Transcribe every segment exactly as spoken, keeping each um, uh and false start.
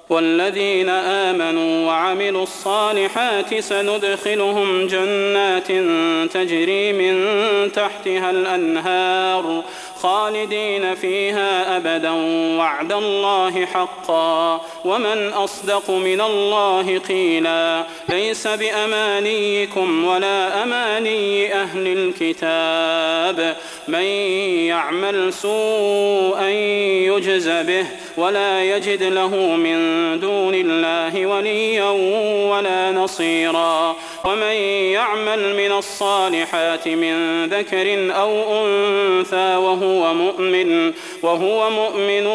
والذين آمنوا وعملوا الصالحات سندخلهم جنات تجري من تحتها الأنهار خالدين فيها أبدا وعد الله حقا ومن أصدق من الله قيلا ليس بأمانيكم ولا أماني أهل الكتاب من يعمل سوءا يجز به ولا يجد له من دون الله وليا ولا نصيرا ومن يعمل من الصالحات من ذكر أو أنثى وهو مؤمن وهو مؤمن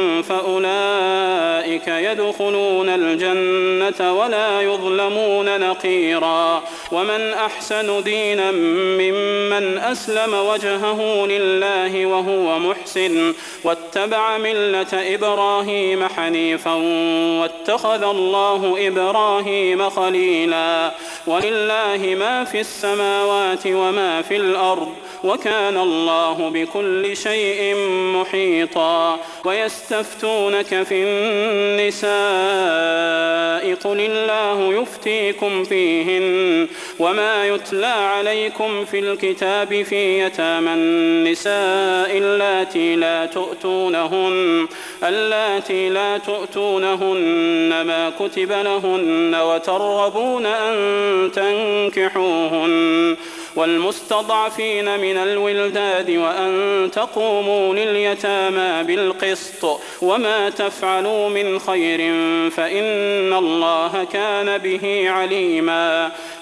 فأولئك يدخلون الجنة ولا يظلمون نقيرا ومن أحسن دينا ممن أسلم وجهه لله وهو محسن واتبع ملة إبراهيم حنيفا واتخذ الله إبراهيم خليلا ولله ما في السماوات وما في الأرض وكان الله بكل شيء محيطا ويستفتونك في النساء قل الله يفتيكم فيهن وما يتلى عليكم في الكتاب في يتامى النساء اللاتي لا تؤتونهن اللاتي لا تؤتونهن ما كتب لهن وترغبون أن تنكحوهن والمستضعفين من الولدان وأن تقوموا لليتامى بالقسط وما تفعلوا من خير فإن الله كان به عليما